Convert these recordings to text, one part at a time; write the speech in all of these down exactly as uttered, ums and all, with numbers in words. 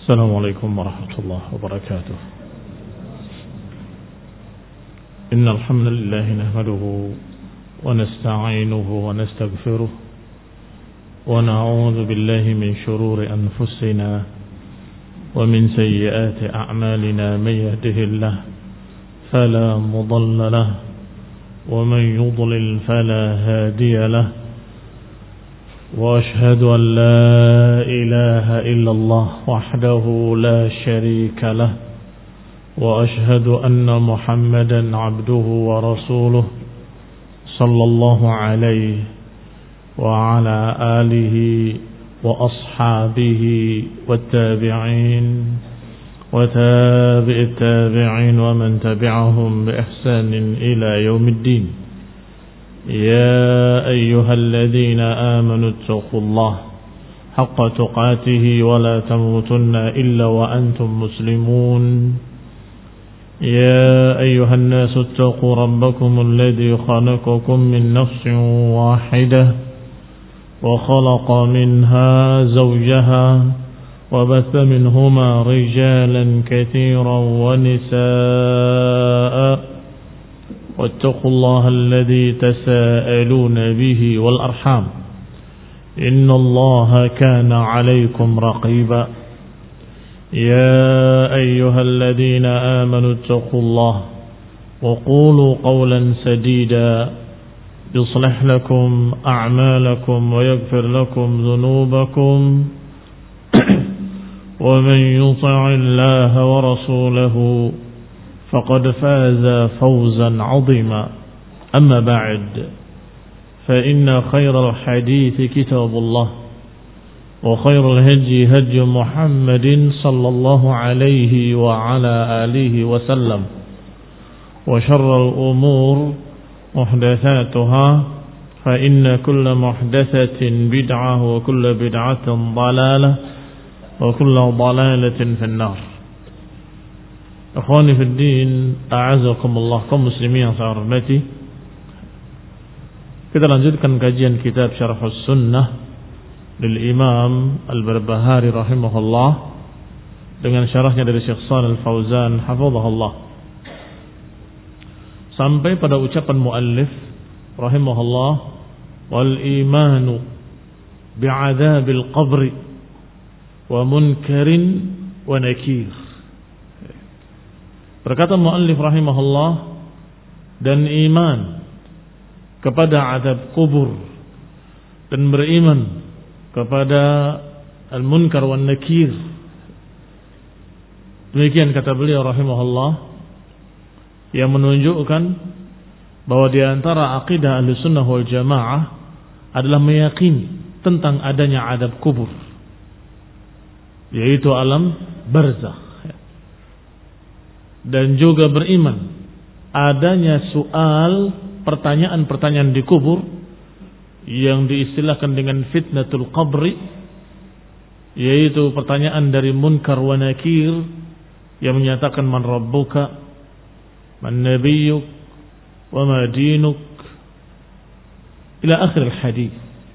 السلام عليكم ورحمة الله وبركاته. إن الحمد لله نحمده ونستعينه ونستغفره ونعوذ بالله من شرور أنفسنا ومن سيئات أعمالنا. من يهده الله فلا مضل له ومن يضلل فلا هادي له، وأشهد أن لا إله إلا الله وحده لا شريك له، وأشهد أن محمدا عبده ورسوله صلى الله عليه وعلى آله وأصحابه والتابعين وتابع التابعين ومن تبعهم بإحسان إلى يوم الدين. يا أيها الذين آمنوا اتقوا الله حق تقاته ولا تموتن إلا وأنتم مسلمون. يا أيها الناس اتقوا ربكم الذي خلقكم من نفس واحدة وخلق منها زوجها وبث منهما رجالا كثيرا ونساء، واتقوا الله الذي تساءلون به والأرحام إن الله كان عليكم رقيبا. يا أيها الذين آمنوا اتقوا الله وقولوا قولا سديدا يصلح لكم أعمالكم ويغفر لكم ذنوبكم ومن يطع الله ورسوله فقد فاز فوزا عظيما. أما بعد، فإن خير الحديث كتاب الله وخير الهدي هدي محمد صلى الله عليه وعلى آله وسلم، وشر الأمور محدثاتها فإن كل محدثة بدعة وكل بدعة ضلالة وكل ضلالة في النار. Akhwani fid din, a'azakumullah, kaum muslimin yang saya hormati. Kita lanjutkan kajian kitab Syarhus Sunnah lil Imam Al-Barbahari rahimahullah dengan syarahnya dari Syekh Shalih Al-Fauzan hafizahullah, sampai pada ucapan muallif rahimahullah, wal imanu bi'adzabil qabri wa munkarin wa nakir. Berkata muallif rahimahullah, dan iman kepada azab kubur dan beriman kepada al-munkar wan nakir. Demikian kata beliau rahimahullah, yang menunjukkan bahwa di antara akidah Ahlussunnah wal Jamaah adalah meyakini tentang adanya azab kubur, yaitu alam barzakh, dan juga beriman adanya soal pertanyaan-pertanyaan di kubur yang diistilahkan dengan fitnatul qabri, yaitu pertanyaan dari munkar wa nakir yang menyatakan man rabbuka, man nabiyyuk, wa ma dinuk, ila akhir al-hadith.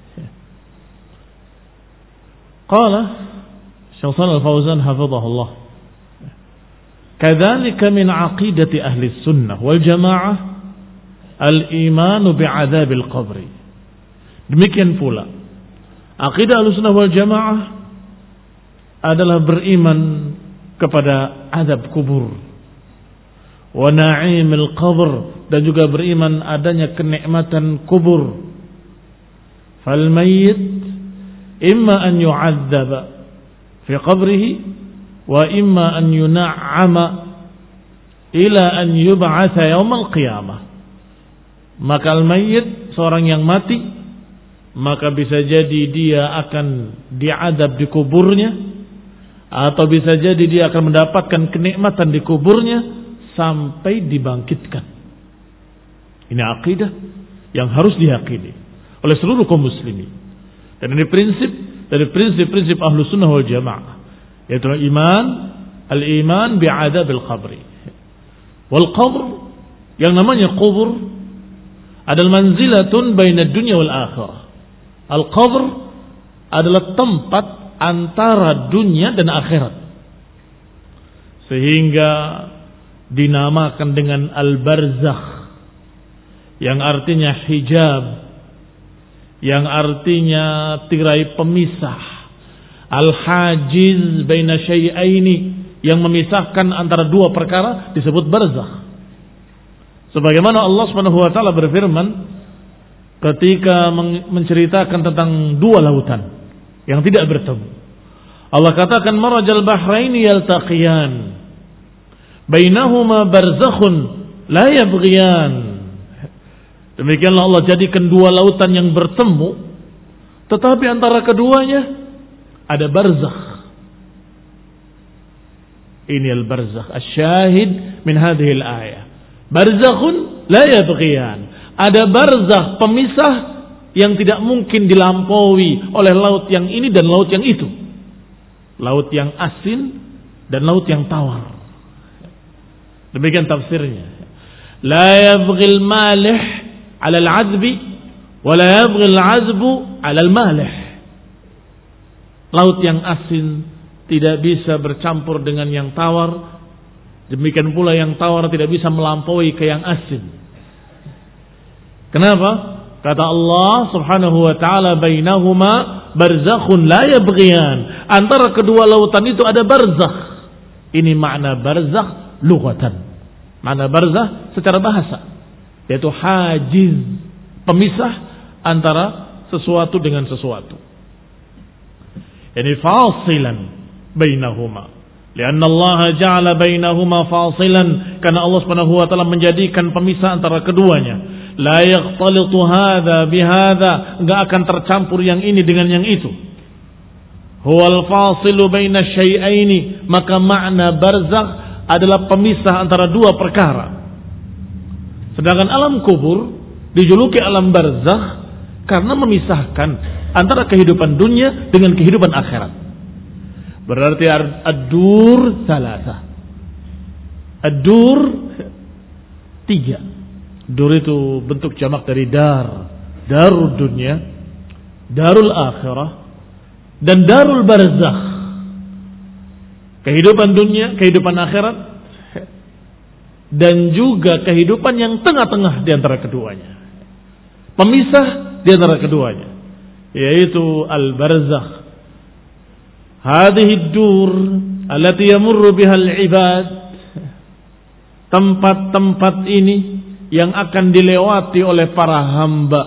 Qala Syekh Shalih Al-Fauzan hafizahullah, kadzalika min aqidati ahli sunnah wal jamaah al-imanu bi'adzabil qabri. Demikian pula akidah Ahlussunnah wal Jamaah adalah beriman kepada azab kubur, wa na'imil qabr, dan juga beriman adanya kenikmatan kubur. Fal mayyit imma an yu'adzaba fi qabrihi wa imma an yun'ama ila an yub'atsa yaumil qiyamah. Maka al-mayyit, seorang yang mati, maka bisa jadi dia akan diadab di kuburnya, atau bisa jadi dia akan mendapatkan kenikmatan di kuburnya sampai dibangkitkan. Ini akidah yang harus diyakini oleh seluruh kaum muslimin, dan ini prinsip dari prinsip-prinsip Ahlussunnah wal Jamaah, yaitu iman al-iman bi'adabil qabri. Wal qabr, yang namanya kubur adalah manzilatun bainad dunya wal akhirah. Al-qabr adalah tempat antara dunia dan akhirat. Sehingga dinamakan dengan al-barzakh, yang artinya hijab, yang artinya tirai pemisah, al-hajiz baina syai'aini, yang memisahkan antara dua perkara disebut barzakh. Sebagaimana Allah Subhanahu wa taala berfirman ketika menceritakan tentang dua lautan yang tidak bertemu. Allah katakan marajal bahraini yaltaqiyan bainahuma barzakhun la yabghiyan. Demikianlah Allah jadikan dua lautan yang bertemu, tetapi antara keduanya ada barzakh. Ini al-barzakh asy-syahid min hadhihi al-ayah. Barzakhun la yabghiyan. Ada barzakh pemisah yang tidak mungkin dilampaui oleh laut yang ini dan laut yang itu. Laut yang asin dan laut yang tawar. Demikian tafsirnya. La yabghil malih 'ala al-'azbi wa la yabghil 'azbu 'ala al-malih. Laut yang asin tidak bisa bercampur dengan yang tawar, demikian pula yang tawar tidak bisa melampaui ke yang asin. Kenapa? Kata Allah Subhanahu wa taala bainahuma barzakhun la yabghiyan. Antara kedua lautan itu ada barzakh. Ini makna barzakh lughatan. Makna barzakh secara bahasa yaitu hajiz, pemisah antara sesuatu dengan sesuatu. Ini fasilan bainahuma. Lianna Allah ja'ala bainahuma fasilan, karena Allah Subhanahu wa taala menjadikan pemisah antara keduanya. La yakhtalitu hadza bihadza, enggak akan tercampur yang ini dengan yang itu. Huwal fasilu baina syai'aini, maka makna barzakh adalah pemisah antara dua perkara. Sedangkan alam kubur dijuluki alam barzakh karena memisahkan antara kehidupan dunia dengan kehidupan akhirat. Berarti ad-dur salasa. Ad-dur tiga. Dur itu bentuk jamak dari dar. Darul dunia, darul akhirah, dan darul barzakh. Kehidupan dunia, kehidupan akhirat, dan juga kehidupan yang tengah-tengah di antara keduanya. Pemisah di antara keduanya, yaitu al-barzakh. Hadhihi ad-dur allati yamurru biha al-ibad. Tempat-tempat ini yang akan dilewati oleh para hamba,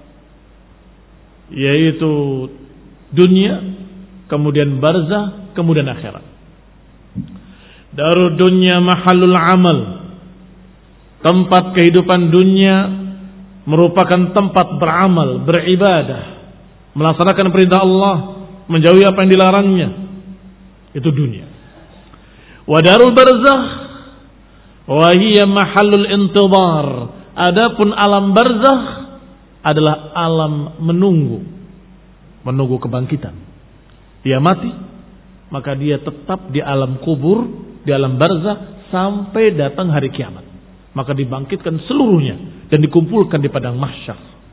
yaitu dunia, kemudian barzakh, kemudian akhirat. Darud dunya mahallul amal. Tempat kehidupan dunia merupakan tempat beramal, beribadah, melaksanakan perintah Allah, menjauhi apa yang dilarangnya. Itu dunia. Wa darul barzakh wa hiya mahallul intidhar. Adapun alam barzakh adalah alam menunggu, menunggu kebangkitan. Dia mati, maka dia tetap di alam kubur, di alam barzakh sampai datang hari kiamat. Maka dibangkitkan seluruhnya dan dikumpulkan di padang mahsyar.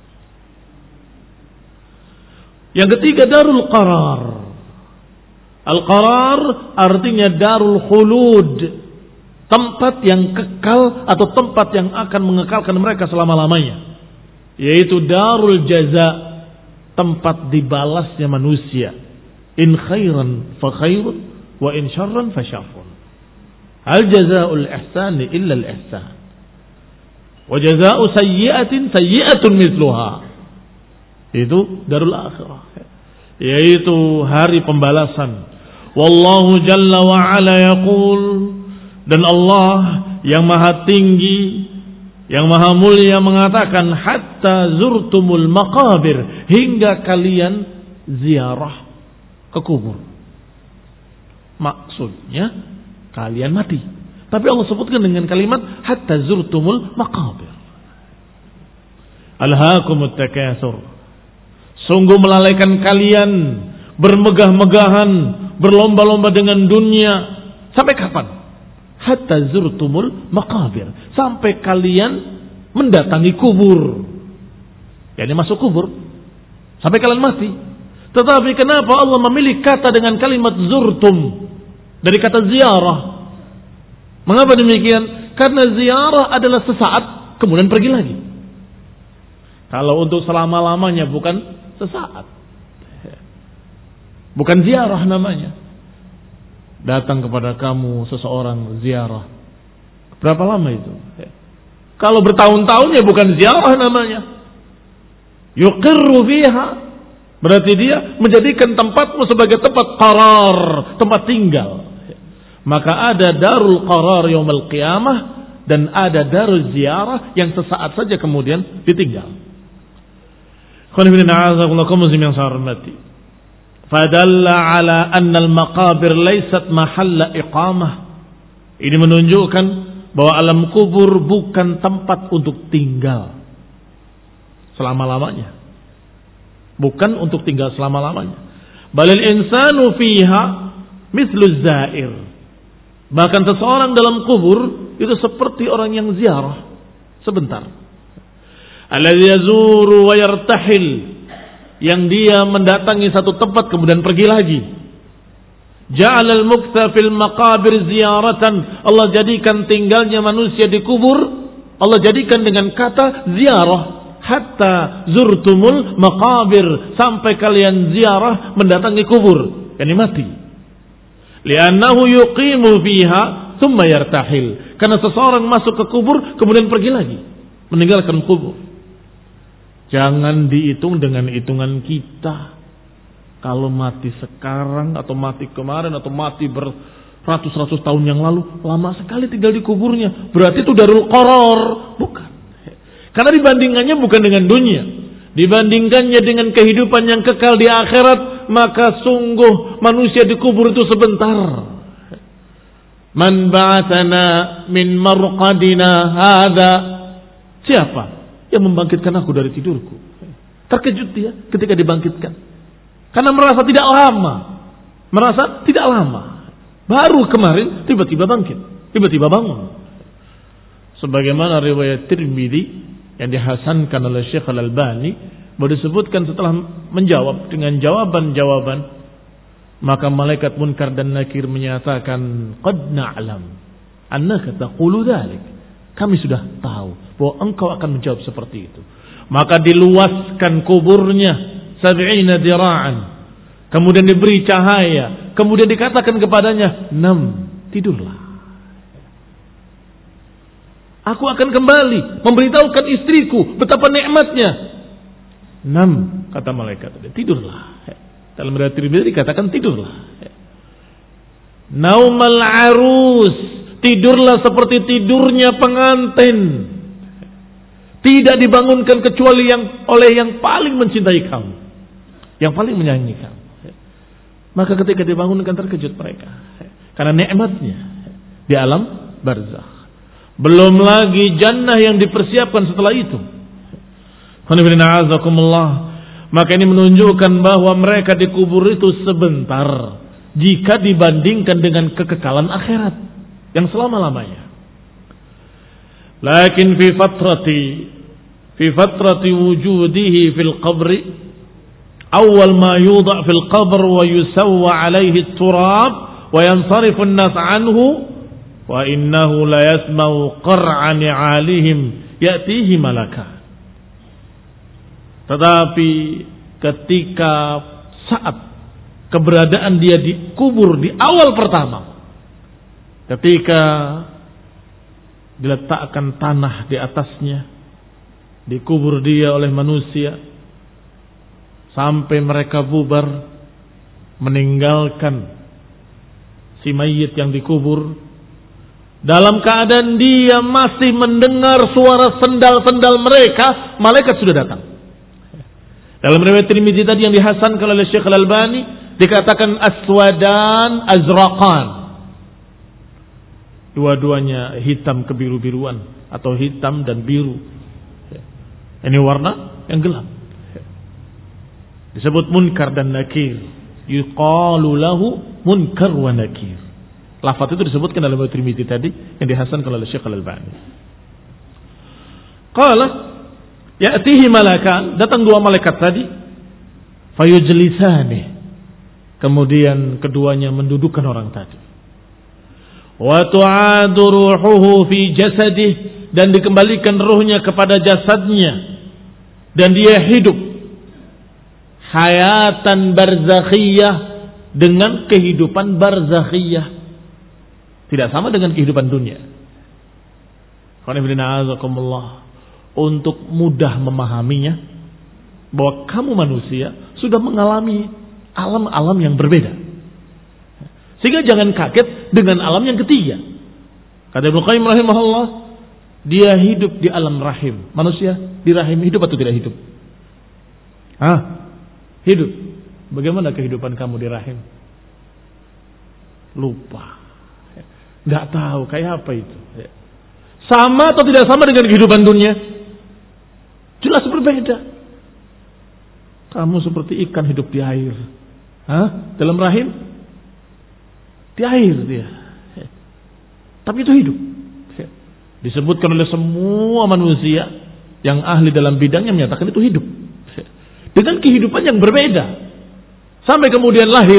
Yang ketiga darul qarar. Al-qarar artinya darul khulud, tempat yang kekal atau tempat yang akan mengekalkan mereka selama-lamanya, yaitu darul jaza, tempat dibalasnya manusia. In khairan fa khairun wa in syarran fa syarrun. Al jazaa'ul ihsani illa al ihsan. Wa jazaa'u sayyi'atin sayyi'atun mithluha. Itu darul akhirah, yaitu hari pembalasan. Wallahu jalla wa ala yaqul, dan Allah yang maha tinggi, yang maha mulia mengatakan, hatta zurtumul maqabir, hingga kalian ziarah ke kubur. Maksudnya kalian mati. Tapi Allah sebutkan dengan kalimat hatta zurtumul maqabir. Alhaakumut takatsur. Sungguh melalaikan kalian bermegah-megahan, berlomba-lomba dengan dunia. Sampai kapan? Hatta zurtumul maqabir, sampai kalian mendatangi kubur. Yani masuk kubur sampai kalian mati. Tetapi kenapa Allah memilih kata dengan kalimat zurtum dari kata ziarah? Mengapa demikian? Karena ziarah adalah sesaat kemudian pergi lagi. Kalau untuk selama-lamanya bukan sesaat. Bukan ziarah namanya. Datang kepada kamu seseorang ziarah. Berapa lama itu? Kalau bertahun-tahun ya bukan ziarah namanya. Yuqirru fiha. Berarti dia menjadikan tempatmu sebagai tempat qarar, tempat tinggal. Maka ada darul qarar yaumil qiyamah dan ada darul ziarah yang sesaat saja kemudian ditinggal. Fadalla ala anna al-maqabir laysat mahalla iqamah. Ini menunjukkan bahwa alam kubur bukan tempat untuk tinggal selama-lamanya. Bukan untuk tinggal selama-lamanya. Balil insanu fiha mislu zair. Bahkan seseorang dalam kubur itu seperti orang yang ziarah sebentar. Alladzi yazuru wa yartahil, yang dia mendatangi satu tempat kemudian pergi lagi. Ja'alal muktha fil maqabir ziyaratan. Allah jadikan tinggalnya manusia di kubur, Allah jadikan dengan kata ziarah. Hatta zurtumul maqabir, sampai kalian ziarah mendatangi kubur, yakni mati. Li'annahu yuqimu fiha thumma yartahil. Karena seseorang masuk ke kubur kemudian pergi lagi, meninggalkan kubur. Jangan dihitung dengan hitungan kita. Kalau mati sekarang atau mati kemarin atau mati beratus-ratus tahun yang lalu, lama sekali tinggal di kuburnya, berarti itu darul qarar. Bukan. Karena dibandingkannya bukan dengan dunia, dibandingkannya dengan kehidupan yang kekal di akhirat, maka sungguh manusia di kubur itu sebentar. Man ba'athana min marqadina hadza. Siapa yang membangkitkan aku dari tidurku? Terkejut dia ketika dibangkitkan. Karena merasa tidak lama. Merasa tidak lama. Baru kemarin tiba-tiba bangkit, tiba-tiba bangun. Sebagaimana riwayat Tirmidzi yang dihasankan oleh Syekh Al-Albani, baru disebutkan setelah menjawab dengan jawaban-jawaban, maka malaikat Munkar dan Nakir menyatakan, qad na'lam annaka taqulu dzalik. Kami sudah tahu bahwa engkau akan menjawab seperti itu. Maka diluaskan kuburnya sab'ina dira'an, kemudian diberi cahaya, kemudian dikatakan kepadanya, nam, tidurlah. Aku akan kembali memberitahukan istriku betapa nikmatnya. Nam, kata malaikat, tidurlah. Dalam riwayat Tirmidzi dikatakan tidurlah. Naumal arus, tidurlah seperti tidurnya pengantin. Tidak dibangunkan kecuali yang oleh yang paling mencintai kamu, yang paling menyayangi kamu. Maka ketika dibangunkan terkejut mereka karena nikmatnya di alam barzakh. Belum lagi jannah yang dipersiapkan setelah itu. Maka ini menunjukkan bahwa mereka di kubur itu sebentar jika dibandingkan dengan kekekalan akhirat yang selama-lamanya. Lakin fi fatrati fi fatrati wujudihi fil qabri, awal ma yudha fil qabr wa yusawwa alaihi turab wa yansarifu an-nas anhu, wa innahu la yasma'u qar'a ni'alihim ya'tihi malaka. Tetapi ketika saat keberadaan dia di kubur di awal pertama, ketika diletakkan tanah di atasnya, dikubur dia oleh manusia sampai mereka bubar meninggalkan si mayit yang dikubur, dalam keadaan dia masih mendengar suara sendal-sendal mereka, malaikat sudah datang. Dalam riwayat Tirmidzi tadi yang dihasankan oleh Syekh Al-Albani dikatakan aswadan azraqan. Dua-duanya hitam kebiru-biruan atau hitam dan biru. Ini warna yang gelap. Disebut Munkar dan Nakir. Yuqalu lahu Munkar wa Nakir. Lafaz itu disebutkan dalam riwayat Tirmidzi tadi yang dihasankan oleh Syekh Al-Albani. Qala ya'tihi malakan, datang dua malaikat tadi, fayujlisani, kemudian keduanya mendudukkan orang tadi. wa tu'adu ruhuhu fi jasadih, dan dikembalikan ruhnya kepada jasadnya dan dia hidup hayatan barzakhiyah, dengan kehidupan barzakhiyah, tidak sama dengan kehidupan dunia. Untuk mudah memahaminya, bahwa kamu manusia sudah mengalami alam-alam yang berbeda, sehingga jangan kaget dengan alam yang ketiga. Kata Ibnu Qayyim rahimahullah, dia hidup di alam rahim. Manusia di rahim hidup atau tidak hidup? Hah? Hidup. Bagaimana kehidupan kamu di rahim? Lupa. Nggak tahu kayak apa itu. Sama atau tidak sama dengan kehidupan dunia? Jelas berbeda. Kamu seperti ikan hidup di air. Hah? Dalam rahim? Di air dia. Tapi itu hidup. Disebutkan oleh semua manusia yang ahli dalam bidangnya menyatakan itu hidup. Dengan kehidupan yang berbeda. Sampai kemudian lahir.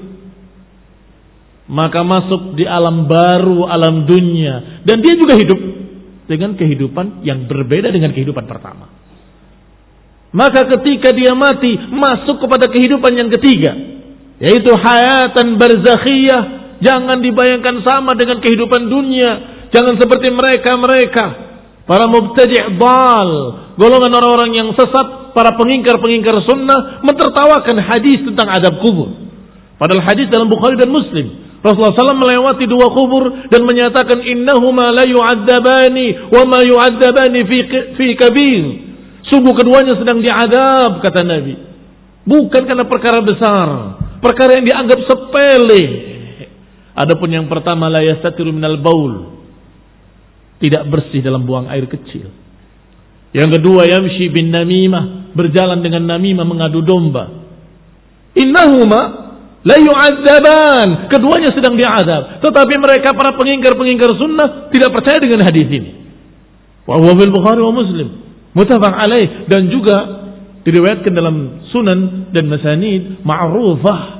Maka masuk di alam baru, alam dunia. Dan dia juga hidup dengan kehidupan yang berbeda dengan kehidupan pertama. Maka ketika dia mati, masuk kepada kehidupan yang ketiga, yaitu hayatan barzakhiyah. Jangan dibayangkan sama dengan kehidupan dunia. Jangan seperti mereka-mereka, para mubtadi' dal, golongan orang-orang yang sesat, para pengingkar-pengingkar sunnah, mentertawakan hadis tentang adab kubur. Padahal hadis dalam Bukhari dan Muslim, Rasulullah shallallahu alaihi wasallam melewati dua kubur dan menyatakan innahuma la yu'adzabani wa ma yu'adzabani fi fi kabir. Sungguh keduanya sedang diadab, kata Nabi. Bukan karena perkara besar, perkara yang dianggap sepele. Adapun yang pertama, la yastatiru minal baul, tidak bersih dalam buang air kecil. Yang kedua, yamshi bin namimah, berjalan dengan namimah, mengadu domba. Innahuma la yu'adzaban, keduanya sedang diadab. Tetapi mereka para pengingkar-pengingkar sunnah tidak percaya dengan hadis ini. Wa huwa fil Bukhari wa Muslim, muttafaq alaih, dan juga diriwayatkan dalam sunan dan masanid ma'rufah.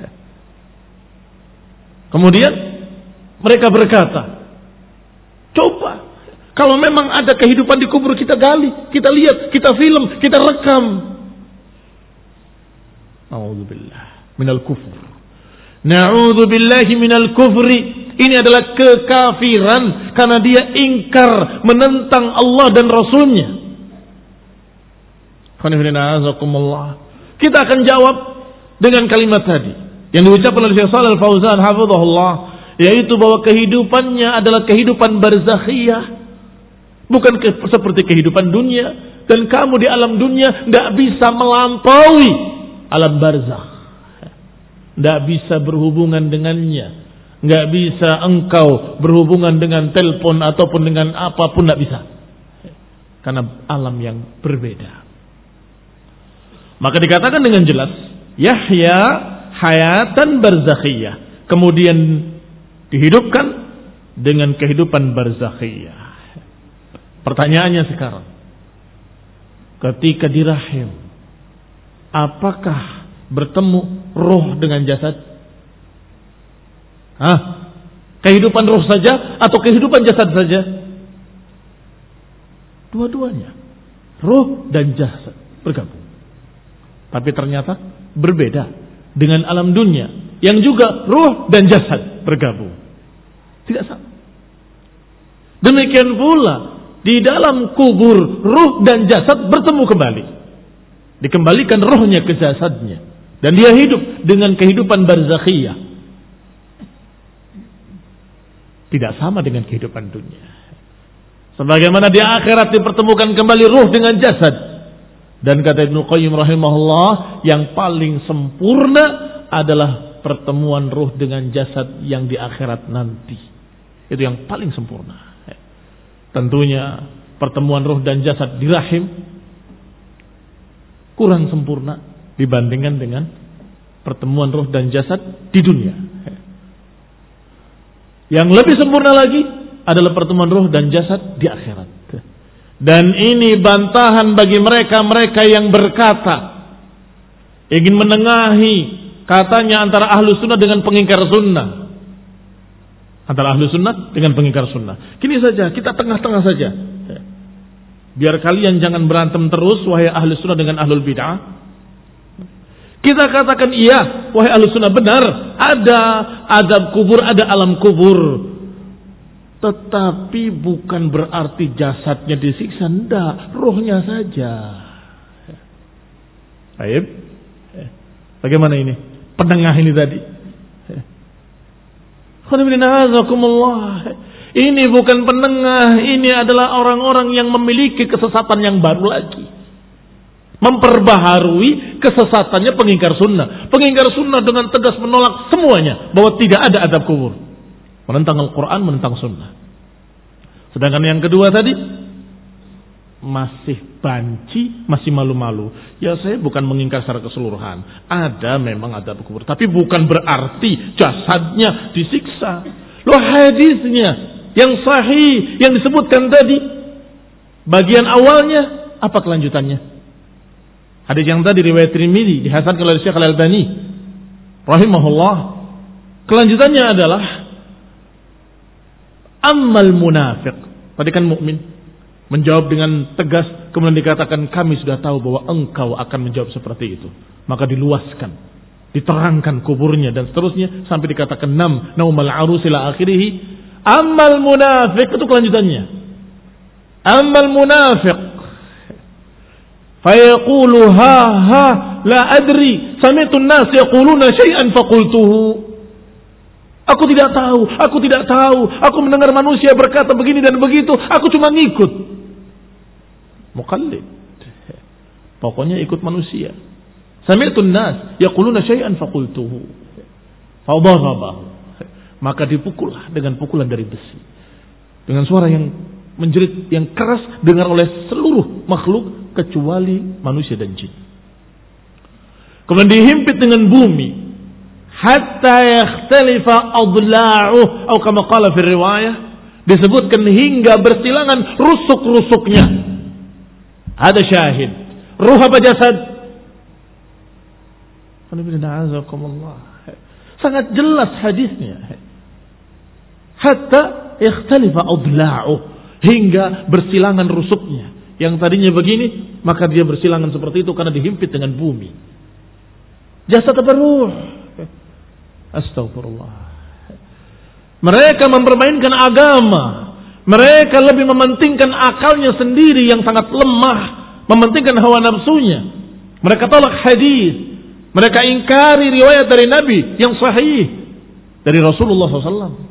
Kemudian mereka berkata, coba kalau memang ada kehidupan di kubur, kita gali, kita lihat, kita film, kita rekam. A'udzubillah minal kufur. Na'udzubillahi minal kufri. Ini adalah kekafiran karena dia ingkar, menentang Allah dan Rasulnya. Kita akan jawab dengan kalimat tadi yang diucapkan oleh Syekh Shalal Al-Fauzan hafizahullah, yaitu bahwa kehidupannya adalah kehidupan barzakhiyah, bukan ke, seperti kehidupan dunia. Dan kamu di alam dunia tidak bisa melampaui alam barzakh, tidak bisa berhubungan dengannya, tidak bisa engkau berhubungan dengan telepon ataupun dengan apapun, tidak bisa, karena alam yang berbeda. Maka dikatakan dengan jelas, Yahya hayatan barzakhiyah, kemudian dihidupkan dengan kehidupan barzakhiyah. Pertanyaannya sekarang, ketika di rahim, apakah bertemu roh dengan jasad? Hah? Kehidupan roh saja atau kehidupan jasad saja? Dua-duanya, roh dan jasad bergabung. Tapi ternyata berbeda dengan alam dunia yang juga ruh dan jasad bergabung. Tidak sama. Demikian pula di dalam kubur, ruh dan jasad bertemu kembali. Dikembalikan rohnya ke jasadnya dan dia hidup dengan kehidupan barzakhiyah. Tidak sama dengan kehidupan dunia. Sebagaimana di akhirat dipertemukan kembali ruh dengan jasad. Dan kata Ibnu Qayyim rahimahullah, yang paling sempurna adalah pertemuan ruh dengan jasad yang di akhirat nanti. Itu yang paling sempurna. Tentunya pertemuan ruh dan jasad di rahim kurang sempurna dibandingkan dengan pertemuan ruh dan jasad di dunia. Yang lebih sempurna lagi adalah pertemuan ruh dan jasad di akhirat. Dan ini bantahan bagi mereka-mereka yang berkata, ingin menengahi katanya antara ahlu sunnah dengan pengingkar sunnah. antara ahlu sunnah dengan pengingkar sunnah. Gini saja, kita tengah-tengah saja. Biar kalian jangan berantem terus, wahai ahlu sunnah dengan ahlul bid'ah. Kita katakan iya, wahai ahlu sunnah, benar. Ada azab kubur, ada alam kubur. Tetapi bukan berarti jasadnya disiksa. Tidak, rohnya saja. Baik. Bagaimana ini? Penengah ini tadi. Ini bukan penengah, ini adalah orang-orang yang memiliki kesesatan yang baru lagi. Memperbaharui kesesatannya pengingkar sunnah. Pengingkar sunnah dengan tegas menolak semuanya, bahwa tidak ada azab kubur. Menentang Al-Quran, menentang sunnah. Sedangkan yang kedua tadi, masih banci, masih malu-malu. Ya saya bukan mengingkar secara keseluruhan. Ada memang azab kubur, tapi bukan berarti jasadnya disiksa. Loh, hadisnya yang sahih yang disebutkan tadi, bagian awalnya apa kelanjutannya? Hadis yang tadi riwayat Tirmidzi dihasankan oleh Syekh Al-Albani rahimahullah. Kelanjutannya adalah ammal munafiq. Tadi kan mukmin menjawab dengan tegas, kemudian dikatakan kami sudah tahu bahwa engkau akan menjawab seperti itu. Maka diluaskan, diterangkan kuburnya dan seterusnya sampai dikatakan nam naumal arus ila akhirih. Ammal munafiq, itu kelanjutannya. Ammal munafiq fayaqulu ha ha la adri sami'tu an-nas yaquluna syai'an faqultuhu. Aku tidak tahu, aku tidak tahu. Aku mendengar manusia berkata begini dan begitu, aku cuma ngikut. Muqallid. Pokoknya ikut manusia. Sami'tu an-nas yaquluna syai'an faqultuhu. Fadarabahu. Maka dipukullah dengan pukulan dari besi. Dengan suara yang menjerit, yang keras dengar oleh seluruh makhluk kecuali manusia dan jin. Kemudian dihimpit dengan bumi hatta yakhtalifa adla'uh atau kama qala fi riwayah, disebutkan hingga bersilangan rusuk-rusuknya. Ada syahid. Ruh apa jasad? Sangat jelas hadisnya. Hatta yakhtalifa adla'uh, hingga bersilangan rusuknya. Yang tadinya begini, maka dia bersilangan seperti itu karena dihimpit dengan bumi. Jasad apa ruh? Astagfirullah. Mereka mempermainkan agama. Mereka lebih mementingkan akalnya sendiri yang sangat lemah, mementingkan hawa nafsunya. Mereka tolak hadis. Mereka ingkari riwayat dari Nabi yang sahih dari Rasulullah shallallahu alaihi wasallam.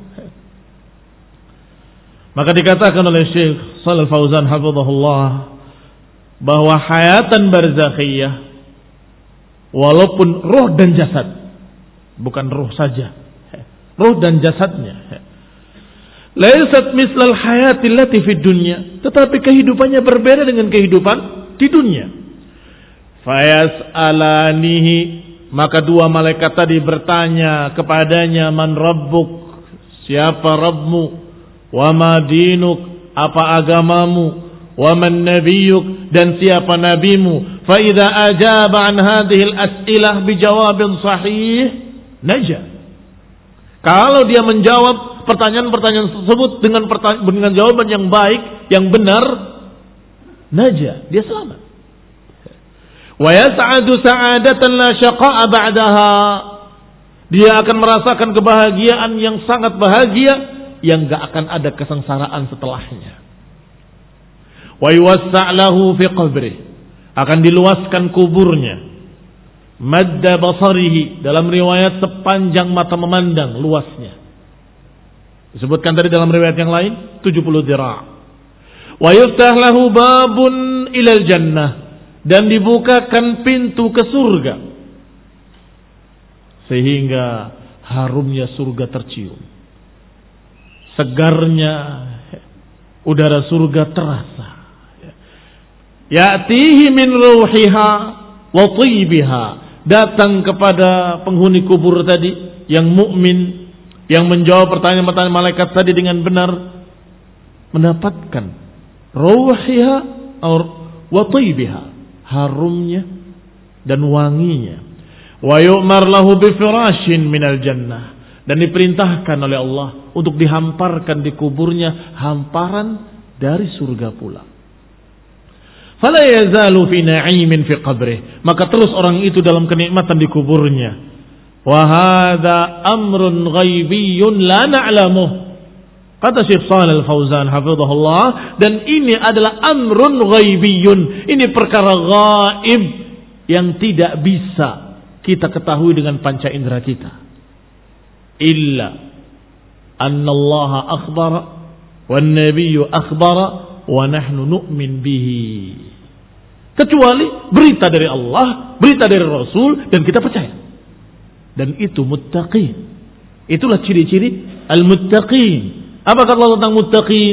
Maka dikatakan oleh Syekh Shalal Fauzan hafizahullah bahwa hayatan barzakhiyah, walaupun roh dan jasad, bukan roh saja, roh dan jasadnya, laisat mislal hayati allati fid dunya, tetapi kehidupannya berbeda dengan kehidupan di dunia. Fayas'alanihi, maka dua malaikat tadi bertanya kepadanya, man rabbuk, siapa Rabbmu, wa ma dinuk, apa agamamu, wa man nabiyyuk, dan siapa nabimu. Fa idza ajaba an hadhihi al-as'ilah bijawabin sahih naja. Kalau dia menjawab pertanyaan-pertanyaan tersebut dengan pertanyaan, dengan jawaban yang baik, yang benar, naja, dia selamat. Wa yas'adu sa'adatan la syaqa'a ba'daha, dia akan merasakan kebahagiaan yang sangat bahagia yang gak akan ada kesengsaraan setelahnya. Wa yuwassa' lahu fi qabrih, akan diluaskan kuburnya. Madda basarihi, dalam riwayat sepanjang mata memandang luasnya. Disebutkan tadi dalam riwayat yang lain tujuh puluh dhira'. Wa yuftah lahu babun ilal jannah, dan dibukakan pintu ke surga sehingga harumnya surga tercium. Segarnya udara surga terasa. Ya'tihi min ruhiha wa tibiha, datang kepada penghuni kubur tadi yang mukmin, yang menjawab pertanyaan-pertanyaan malaikat tadi dengan benar, mendapatkan ruhiha wa tibiha, harumnya dan wanginya. Wa yu'mar lahu bi firashin minal jannah, dan diperintahkan oleh Allah untuk dihamparkan di kuburnya hamparan dari surga pula. Fala yazalu fi na'imin fi qabrih, maka terus orang itu dalam kenikmatan di kuburnya. Wa hadza amrun ghaibiyyun la na'lamuh. Kata Syekh Shalih Al-Fauzan hafizahullah, dan ini adalah amrun ghaibiyyun, ini perkara gaib yang tidak bisa kita ketahui dengan panca indera kita. Illa annallaha akhbara wan nabiyyu akhbara wa nahnu nu'min bihi. Kecuali berita dari Allah, berita dari Rasul, dan kita percaya. Dan itu muttaqin. Itulah ciri-ciri al-muttaqin. Apa kata Allah tentang muttaqin?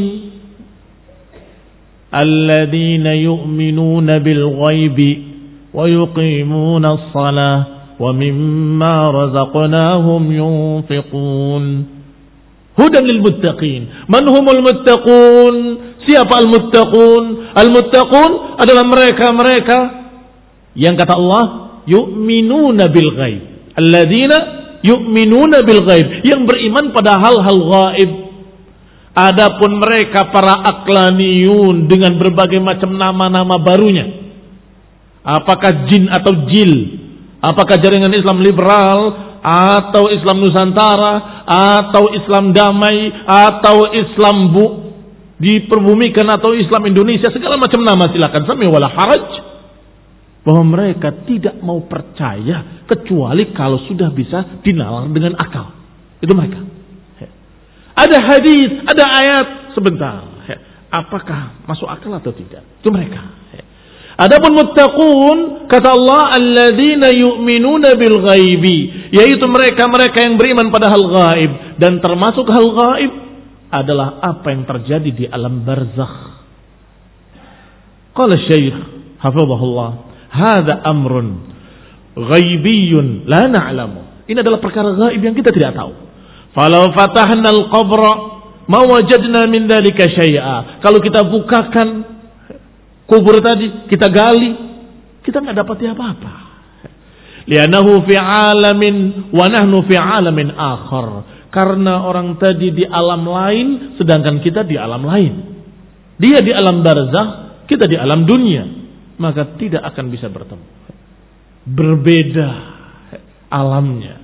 Alladzina yu'minuna bil ghaibi wa yuqimuna as-salah wa mimma razaqnahum yunfiqun. Hudan lil muttaqin. Man humul muttaqun? Siapa al-muttaqun? Al-muttaqun adalah mereka-mereka yang kata Allah yu'minuna bil ghaib. Alladzina yu'minuna bil ghaib, yang beriman pada hal-hal gaib. Adapun mereka para aqlaniyun dengan berbagai macam nama-nama barunya. Apakah jin atau jil? Apakah jaringan Islam liberal atau Islam Nusantara atau Islam damai atau Islam bu diperbumikan atau Islam Indonesia, segala macam nama silakan, sami wala haraj. Bahwa mereka tidak mau percaya kecuali kalau sudah bisa dinalar dengan akal. Itu mereka. Ada hadis, ada ayat, sebentar. Apakah masuk akal atau tidak? Itu mereka. Adapun muttaqun, kata Allah, alladzina yu'minuna bil ghaibi, yaitu mereka-mereka yang beriman pada hal gaib, dan termasuk hal gaib adalah apa yang terjadi di alam barzakh. Qala Syekh hafizahullah, hadza amrun ghaibiyyun la na'lamu. Ini adalah perkara gaib yang kita tidak tahu. Falau fatahna al-qabra ma wajadna min dzalika syai'a. Kalau kita bukakan kubur tadi, kita gali, kita enggak dapat apa-apa. Li'annahu fi 'alamin wa nahnu fi 'alamin akhar. Karena orang tadi di alam lain sedangkan kita di alam lain. Dia di alam barzakh, kita di alam dunia, maka tidak akan bisa bertemu. Berbeda alamnya.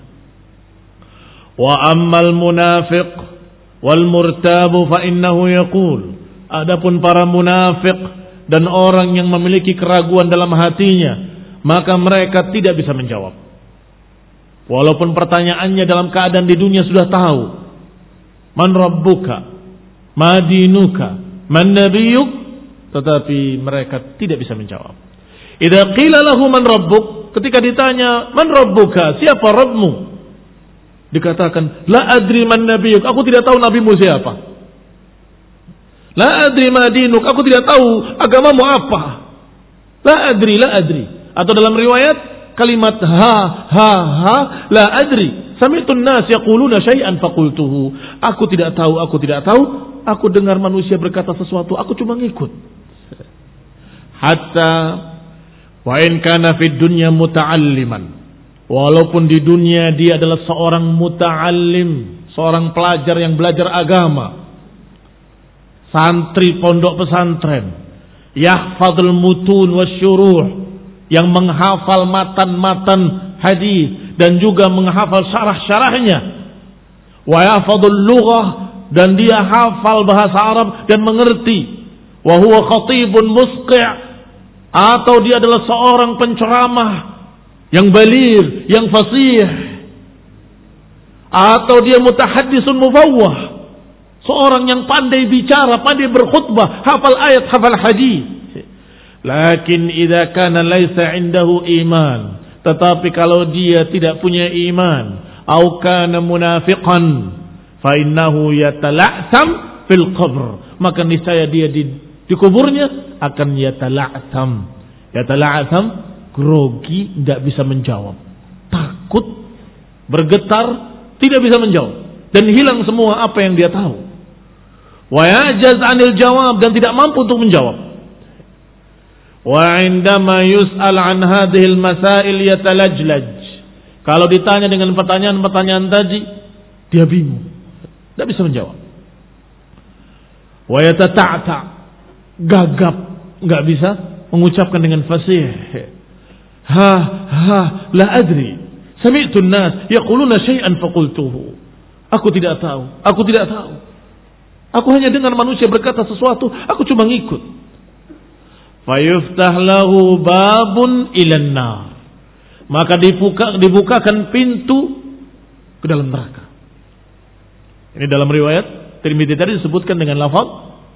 Wa ammal munafiq wal murtabu fa innahu yaqul. Adapun para munafik dan orang yang memiliki keraguan dalam hatinya, maka mereka tidak bisa menjawab. Walaupun pertanyaannya dalam keadaan di dunia sudah tahu. Man rabbuka? Ma dinuka? Man nabiyyuk? Tetapi mereka tidak bisa menjawab. Idza qila lahu man rabbuk? Ketika ditanya, man rabbuka? Siapa Rabbmu? Dikatakan, la adri man nabiyuk, aku tidak tahu nabimu siapa. La adri ma dinuk, aku tidak tahu agamamu apa. La adri, la adri. Atau dalam riwayat kalimat ha ha ha la adri. Sami'tun nas yaquluna syai'an faqultuhu. Aku tidak tahu, aku tidak tahu. Aku dengar manusia berkata sesuatu, aku cuma ngikut. Hatta wa in kana fid dunya muta'alliman. Walaupun di dunia dia adalah seorang muta'allim, seorang pelajar yang belajar agama, santri pondok pesantren, yahfadzul mutun wasyuruh, yang menghafal matan-matan hadis dan juga menghafal syarah-syarahnya, wa yahfadzul lughah, dan dia hafal bahasa Arab dan mengerti, wa huwa khatibun musqi', atau dia adalah seorang penceramah yang baligh, yang fasih, atau dia mutahaddisun mufawwah, seorang yang pandai bicara, pandai berkhutbah, hafal ayat, hafal hadis. Lakin idza kana laisa indahu iman, tetapi kalau dia tidak punya iman, au kana munafiqan, fa innahu yatala'tham fil qabr, maka niscaya dia di, di kuburnya akan yatala'tham. Yatala'tham, grogi, tidak bisa menjawab, takut, bergetar, tidak bisa menjawab, dan hilang semua apa yang dia tahu. Wa yajaz 'anil jawab, dan tidak mampu untuk menjawab. Wa 'indama yus'al 'an hadhihi al-masail yatalajlaj. Kalau ditanya dengan pertanyaan-pertanyaan tadi, Dia bingung, tidak bisa menjawab. Wa yatata'ta, gagap, nggak bisa mengucapkan dengan fasih. Ha ha la adri. Sami'tu an-nas yaquluna syai'an faqultuhu. Aku tidak tahu, aku tidak tahu. Aku hanya dengar manusia berkata sesuatu, aku cuma ngikut. Fayuftah lahu babun ilan nar. Maka dibuka, dibukakan pintu ke dalam neraka. Ini dalam riwayat Tirmidzi tadi disebutkan dengan lafaz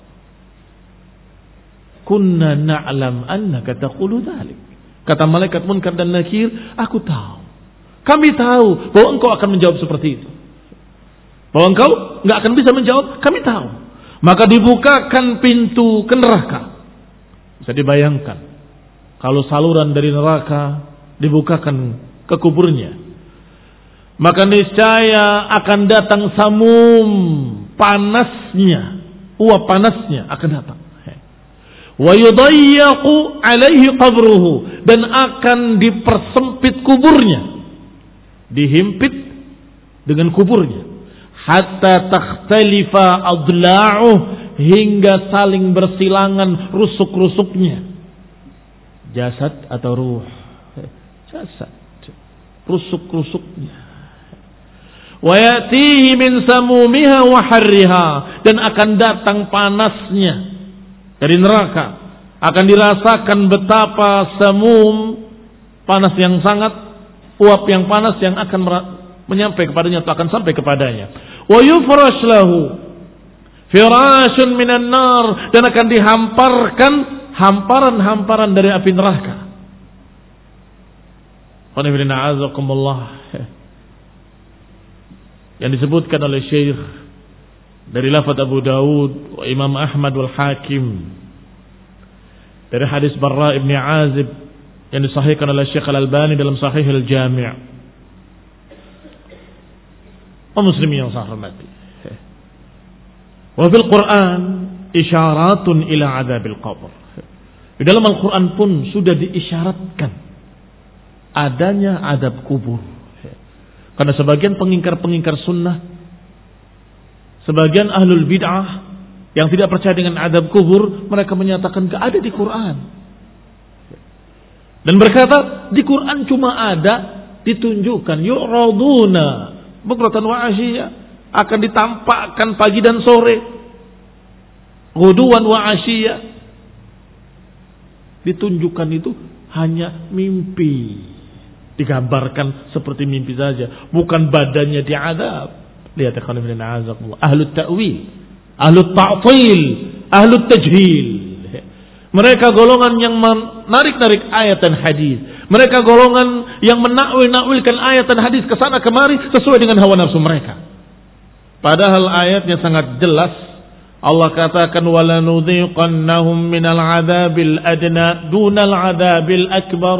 kunna na'lam annaka taqulu dzalik. Kata malaikat Munkar dan Nakir, aku tahu. Kami tahu bahwa engkau akan menjawab seperti itu. Bahwa engkau enggak akan bisa menjawab, kami tahu. Maka dibukakan pintu ke neraka. Bisa dibayangkan kalau saluran dari neraka dibukakan ke kuburnya, maka niscaya akan datang samum, panasnya, uap panasnya akan datang. Wa yudayyaqu alaihi qabruhu, dan akan dipersempit kuburnya, dihimpit dengan kuburnya, hatta takhtalifa adla'uh, hingga saling bersilangan rusuk-rusuknya. Jasad atau ruh? Jasad, rusuk-rusuknya. Wa yatihi min samumiha wa harriha, dan akan datang panasnya dari neraka. Akan dirasakan betapa samum, panas yang sangat, uap yang panas yang akan menyampai kepadanya atau akan sampai kepadanya. Wa yufrash lahu firashun minan nar, dan akan dihamparkan hamparan-hamparan dari api neraka. Yang disebutkan oleh Syekh dari lafaz Abu Dawud, Imam Ahmad wal Hakim, dari hadis Barra ibn Azib yang disahihkan oleh Syekh Al-Albani dalam Sahih Al-Jami'. Wa muslimin yang saya hormati. Wa fil Quran isyaratun ila adzabil qabr. Di dalam Al-Quran pun sudah diisyaratkan adanya adab kubur. Karena sebagian pengingkar-pengingkar sunnah, sebagian ahlul bid'ah yang tidak percaya dengan adab kubur, mereka menyatakan gak ada di Quran. Dan berkata di Quran cuma ada ditunjukkan yu'raduna bukratan wa asyiyah, akan ditampakkan pagi dan sore, ghuduwan wa asyiyah. Ditunjukkan itu hanya mimpi, digambarkan seperti mimpi saja, bukan badannya diadab. Lihat ya khana min a'azakumullah, ahlut ta'wil, ahlut ta'til, ahlut tajhil. Mereka golongan yang menarik-narik ayat dan hadis. Mereka golongan yang menakwil-nakwilkan ayat dan hadis ke sana kemari sesuai dengan hawa nafsu mereka. Padahal ayatnya sangat jelas. Allah katakan walanudhiqannahum minal adabil adna dunal adabil akbar.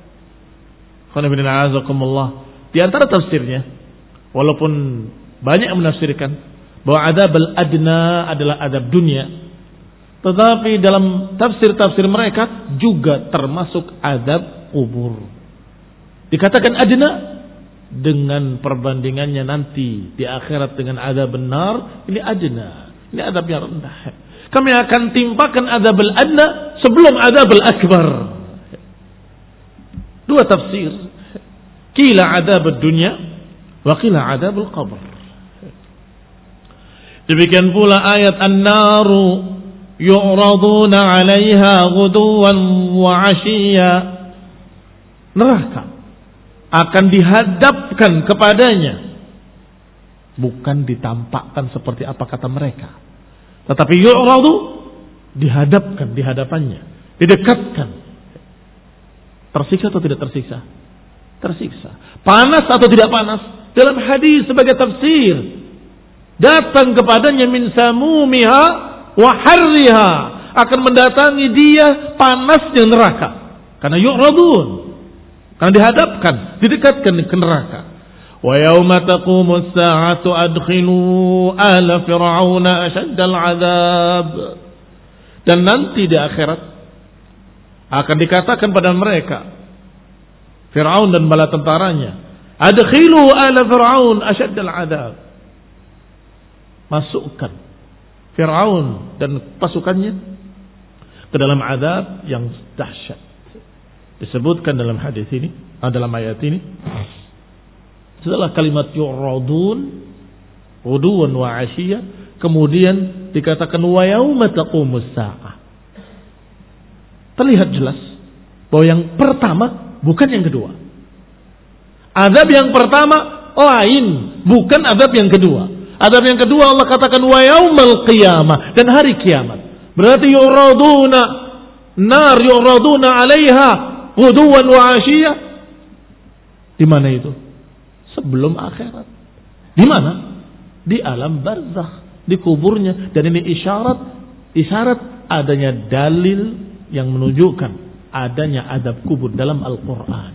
Di antara tafsirnya, walaupun banyak yang menafsirkan bahwa adab al-adna adalah adab dunia, tetapi dalam tafsir-tafsir mereka juga termasuk adab kubur. Dikatakan adna dengan perbandingannya nanti di akhirat dengan adab benar, ini adna, ini adab yang rendah. Kami akan timpakan adab al-adna sebelum adab al-akbar. Dua tafsir. Qila adab ad-dunya wa qila adab al-qabr. Demikian pula ayat an-naru yu'raduna 'alaiha ghuduwan wa 'ashiyya. Neraka akan dihadapkan kepadanya, bukan ditampakkan seperti apa kata mereka, tetapi yu'radu, dihadapkan di hadapannya, didekatkan. Tersiksa atau tidak tersiksa? Tersiksa. Panas atau tidak panas? Dalam hadis sebagai tafsir, datang kepadanya min samumiha wa harriha, akan mendatangi dia panasnya neraka. Karena yu'radun, karena dihadapkan, didekatkan ke neraka. Wa yauma taqumus sa'atu adkhilu ahla fir'auna ashaddal 'adzab. Dan nanti di akhirat akan dikatakan pada mereka, Fir'aun dan bala tentaranya, adkhilu ala Fir'aun asyaddal 'adzab. masukkan Fir'aun dan pasukannya ke dalam azab yang dahsyat. Disebutkan dalam hadis ini, dalam ayat ini, setelah kalimat yu'radun ghuduwan wa 'ashiyya, kemudian dikatakan wa yauma taqumus saah. Terlihat jelas bahwa yang pertama bukan yang kedua. Azab yang pertama lain, bukan azab yang kedua. Azab yang kedua Allah katakan wa yaumal qiyamah, dan hari kiamat. Berarti yuraduna nar yuraduna 'alaiha ghuduwan wa 'ashiyya. Di mana itu? Sebelum akhirat. Di mana? Di alam barzakh, di kuburnya. Dan ini isyarat isyarat adanya dalil yang menunjukkan adanya azab kubur dalam Al-Qur'an.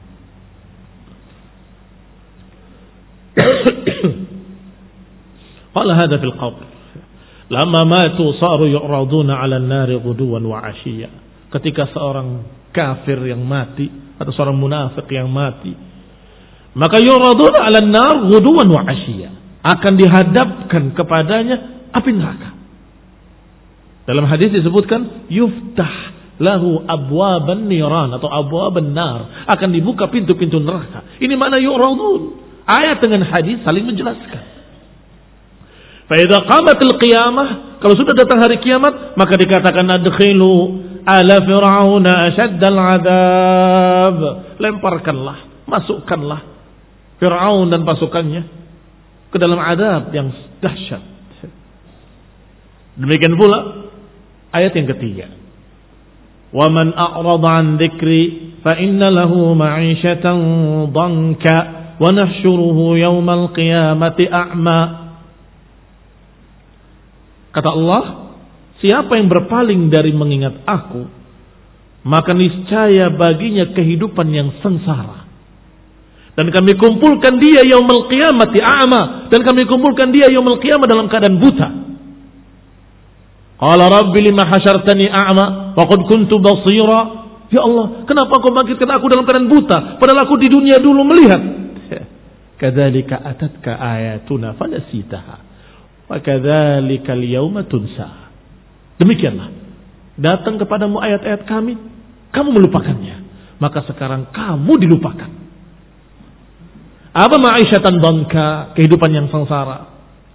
Qala hadha fil qabr. Lama matu saru yu'raduna 'ala an-nari ghuduwan wa 'ashiyya. Ketika seorang kafir yang mati atau seorang munafik yang mati, maka yu'raduna 'ala an-nar ghuduwan wa 'ashiyya, akan dihadapkan kepadanya api neraka. Dalam hadis disebutkan yuftah lahu abwaban niran atau abwaban nar, akan dibuka pintu-pintu neraka. Ini mana yu'radun? Ayat dengan hadis saling menjelaskan. Fa idza qamatil qiyamah, kalau sudah datang hari kiamat, maka dikatakan adkhilu ala fir'auna ashaddal adzab. Lemparkanlah, masukkanlah Fir'aun dan pasukannya ke dalam azab yang dahsyat. Demikian pula ayat yang ketiga. Wa man a'rada 'an dzikri fa inna lahu ma'isyatan dhanka wa nahsyuruhu yaumal qiyamati a'ma. Kata Allah, siapa yang berpaling dari mengingat aku, maka niscaya baginya kehidupan yang sengsara. Dan kami kumpulkan dia yaumul qiyamati a'ma, dan kami kumpulkan dia yaumul qiyamah dalam keadaan buta. Qala rabbi lima hasyartani a'ma wa qad kuntu basira. Ya Allah, kenapa kau bangkitkan aku dalam keadaan buta padahal aku di dunia dulu melihat? Kadzalika atatka ayatuna fanasitaha wa kadzalika al-yauma tunsa. Demikianlah datang kepadamu ayat-ayat kami, kamu melupakannya, maka sekarang kamu dilupakan. Apa ma'isyatan dhanka? Kehidupan yang sengsara.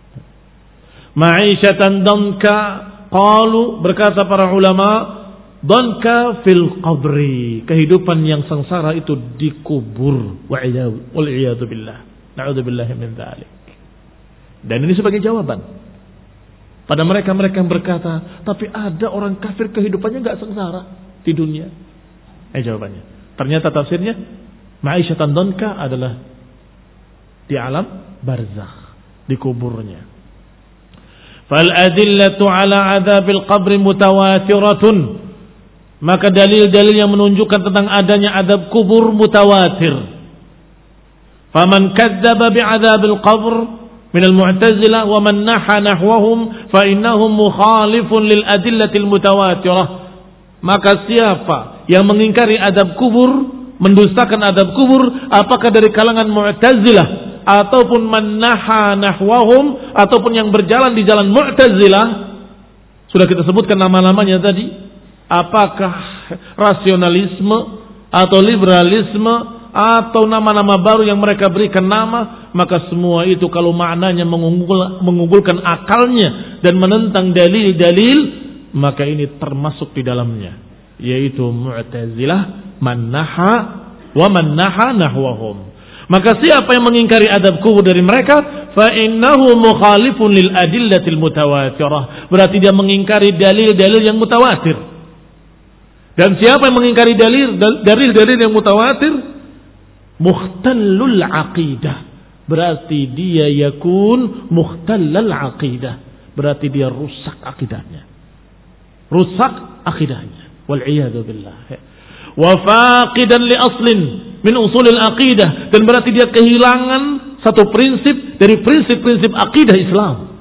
Ma'isyatan dhanka, qalu, berkata para ulama, dhanka fil qabri, kehidupan yang sengsara itu di kubur. Wal iyadu billah. Na'udzubillahi min dzalik. Dan ini sebagai jawaban pada mereka-mereka yang berkata, tapi ada orang kafir kehidupannya enggak sengsara di dunia. Eh jawabannya, ternyata tafsirnya ma'isyatan dhanka adalah di alam barzakh, di kuburnya. Fal adillatu ala adzabil qabri mutawatiratun, maka dalil-dalil yang menunjukkan tentang adanya adab kubur mutawatir. Faman kadzdzaba bi'adzabil qabr min al-mu'tazilah wa man naha nahwahum fa innahum mukhalifun lil adillatil mutawatirah. Maka siapa yang mengingkari adab kubur, mendustakan adab kubur, apakah dari kalangan mu'tazilah ataupun mannaha nahwahum, ataupun yang berjalan di jalan Mu'tazilah, sudah kita sebutkan nama-namanya tadi, apakah rasionalisme atau liberalisme atau nama-nama baru yang mereka berikan nama, maka semua itu kalau maknanya mengunggul, mengunggulkan akalnya dan menentang dalil-dalil, maka ini termasuk di dalamnya, yaitu Mu'tazilah, mannaha wa mannaha nahwahum. Maka siapa yang mengingkari adab kubur dari mereka, fa innahu mukhalifun lil adillatil mutawatirah, berarti dia mengingkari dalil-dalil yang mutawatir. Dan siapa yang mengingkari dalil dalil-dalil yang mutawatir, mukhtallul aqidah, berarti dia yakun mukhtallal aqidah, berarti dia rusak akidahnya. Rusak akidahnya. Wal iyadu billah. Wa faqidan li aslin min usulil aqidah, dan berarti dia kehilangan satu prinsip dari prinsip-prinsip akidah Islam,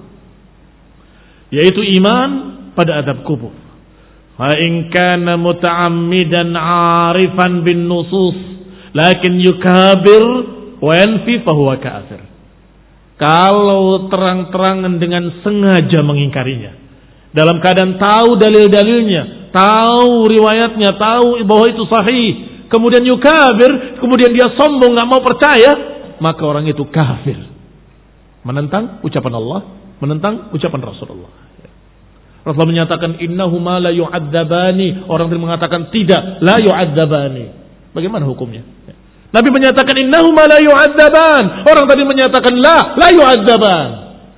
yaitu iman pada adab kubur. Fa in kana muta'ammidan 'arifan bin nusus lakin yukabir wa yanfi fa huwa kafir. Kalau terang-terangan dengan sengaja mengingkarinya, dalam keadaan tahu dalil-dalilnya, tahu riwayatnya, tahu bahwa itu sahih, kemudian yukabir, kemudian dia sombong, nggak mau percaya, maka orang itu kafir, menentang ucapan Allah, menentang ucapan Rasulullah. Rasulullah menyatakan innahu ma la yu'adzabani, orang tadi mengatakan tidak, la yu'adzabani. Bagaimana hukumnya? Nabi menyatakan innahu ma la yu'adzaban, orang tadi menyatakan la la yu'adzaban.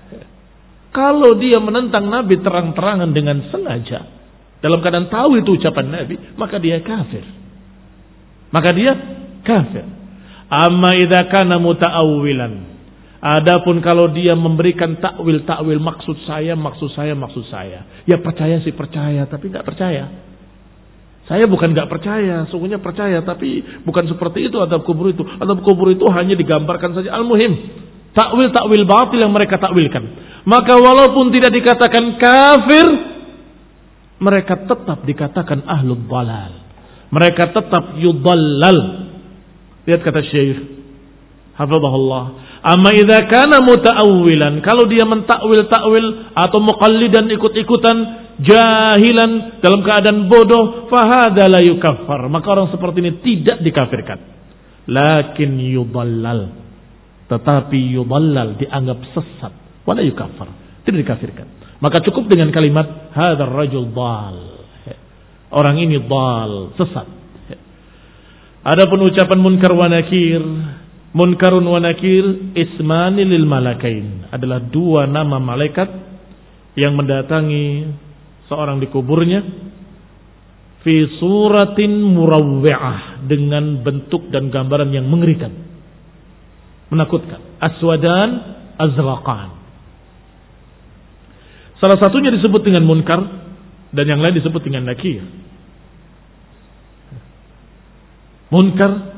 Kalau dia menentang Nabi terang-terangan dengan sengaja, dalam keadaan tahu itu ucapan Nabi, maka dia kafir. Maka dia kafir. Amma idza kana muta'awwilan. Adapun kalau dia memberikan takwil-takwil, maksud saya, maksud saya, maksud saya. Ya percaya sih percaya, tapi enggak percaya. Saya bukan enggak percaya, sungguhnya percaya, tapi bukan seperti itu adab kubur itu. Adab kubur itu hanya digambarkan saja. Al-muhim, takwil-takwil batil yang mereka takwilkan. Maka walaupun tidak dikatakan kafir, mereka tetap dikatakan ahlul dhalal. Mereka tetap yudallal. Lihat kata Syekh hafizahullah. Amma idza kana muta'awwilan, kalau dia mentakwil-takwil atau muqallidan, ikut-ikutan, jahilan, dalam keadaan bodoh, fahadha la yukaffar, maka orang seperti ini tidak dikafirkan. Lakin yudallal, tetapi yudallal dianggap sesat, wala yukaffar, tidak dikafirkan. Maka cukup dengan kalimat hadzal rajul dhal, orang ini dhal, sesat. Adapun ucapan munkar wa nakir, munkarun wa nakir ismani lil malakain, adalah dua nama malaikat yang mendatangi seorang di kuburnya fi suratin murawwi'ah, dengan bentuk dan gambaran yang mengerikan, menakutkan. Aswadan azraqan. Salah satunya disebut dengan munkar dan yang lain disebut dengan nakir. Munkar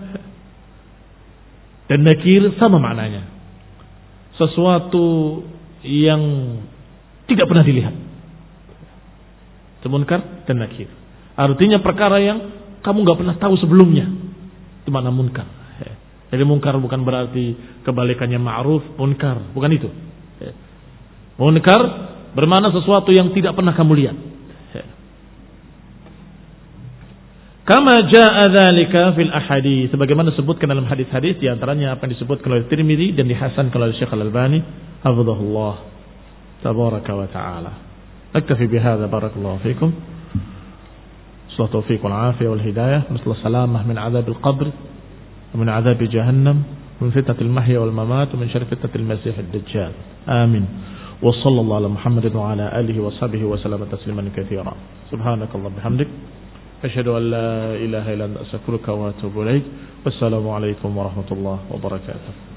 dan nakir sama maknanya. Sesuatu yang tidak pernah dilihat. Munkar dan nakir. Artinya perkara yang kamu nggak pernah tahu sebelumnya. Itu makna munkar. Jadi munkar bukan berarti kebalikannya ma'ruf, munkar. Bukan itu. Munkar bermakna sesuatu yang tidak pernah kamu lihat. Kama jaa dzalika fil ahadits, sebagaimana disebutkan dalam hadis-hadis, di antaranya apa yang disebutkan oleh Tirmidzi dan dihasankan oleh Syekh Al-Albani hafizahullah tabaraka wa taala. Naktafi bihadza, barakallahu fikum. Sallallahu taufiq wal afiyah wal hidayah, misal salamah min adzabil qabr wa min adzabi jahannam wa min fitnatil mahya wal mamat wa min syarri fitnatil masih ad-dajjal. Amin. Wa sallallahu ala Muhammadin wa ala alihi wa sahbihi wa sallama tasliman katsira. Subhanakallahumma bihamdik, asyhadu an la ilaha illa anta astaghfiruka wa atubu ilaik. Wassalamu alaikum warahmatullahi wabarakatuh.